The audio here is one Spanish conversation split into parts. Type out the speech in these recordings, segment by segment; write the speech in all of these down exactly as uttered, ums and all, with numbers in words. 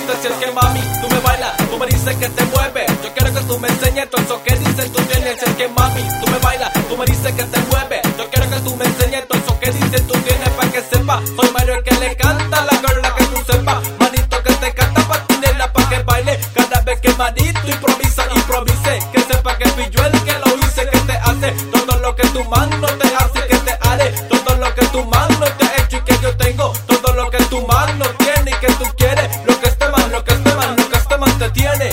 si es que mami, tú me bailas, tú me dices que te mueves. Yo quiero que tú me enseñes todo eso que dices tú tienes. Si es que mami, tú me bailas, tú me dices que te mueves. Yo quiero que tú me enseñes todo eso que dices tú tienes. Pa' que sepa, soy Mario el que le canta la girl, que tú sepas. Manito que te canta pa' tu nena, pa' que baile. Cada vez que manito improvisa, improvise. Que sepa que fui yo el que lo hice, que te hace todo lo que tu mano te hace, que te haré todo lo que tu mano te ha hecho y que yo tengo todo lo que tu mano tiene y que tú quieres. Lo que esté mal, lo que esté mal, lo que esté mal te tiene.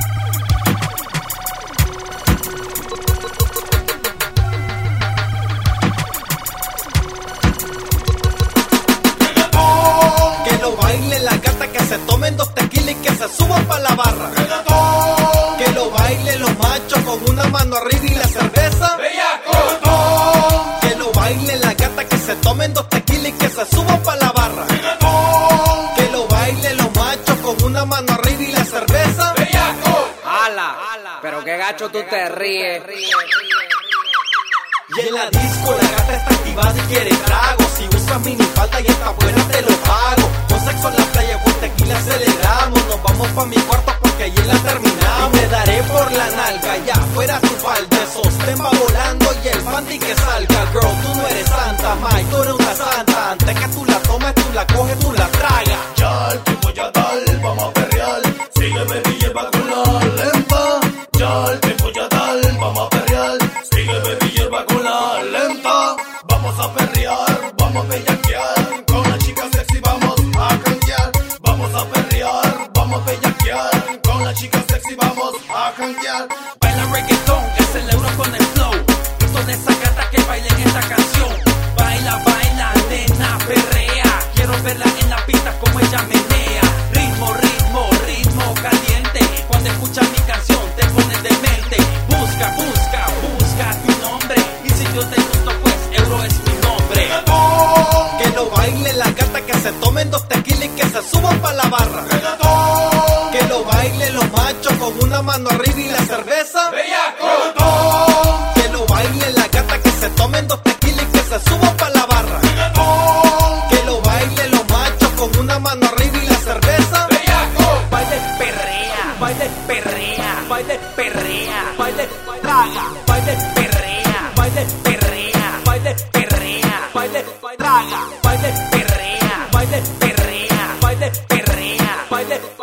Que lo baile la gata, que se tomen dos tequilas y que se suban pa' la barra. Que lo baile los machos con una mano arriba y la cerveza. Que lo baile la gata, que se tomen dos tequilas y que se suban pa' la barra. Que lo baile los machos con una mano arriba y la cerveza. Ala, pero qué gacho tú te ríes. Y en la disco la gata está activada y quiere trago. Si usas minifalda y está buena te lo pago. Con sexo en la playa, con tequila celebramos. Nos vamos pa' mi cuarto porque allí la terminamos. Y me daré por la nalga, ya fuera tu falda. Sostén va volando y el panty que salga. Girl, tú no eres santa, Mike, tú eres una santa. Antes que tú la tomes, tú la coges, tú la tragas. Ya el tiempo ya tal, vamos a perrear. Sígueme y lleva con la lenta. Ya el tiempo ya tal, vamos a perrear. Sígueme y lleva con la lenta. Vamos a perrear, vamos a bellaquear. Con la chica sexy vamos a canjear. Vamos a perrear, vamos a bellaquear. Con la chica sexy vamos a canjear. Baila reggaetón, es el euro con el flow. Toda esa gata que baila en esta canción. Baila, baila, nena, perrea. Quiero verla en la pista como ella menea. Ritmo, ritmo, ritmo caliente. Cuando escuchas mi canción te pones demente. Busca, busca, busca tu nombre. Y si yo te gusto pues Euro es mi nombre. Que lo baile la gata, que se tomen dos tequilas y que se suban pa' la barra. Que lo baile los machos con una mano arriba y la cerveza. Que lo baile la gata, que se tomen dos tequilas y que se suban pa' la barra. Que lo baile los machos con una mano arriba y la cerveza. Baile, perrea, baile, perrea, baile, perrea, baile, traga, baile, perrea, baile, perrea, baile, perrea, baile, traga, baile, perrea, baile, perrea, baile, perrea, baile.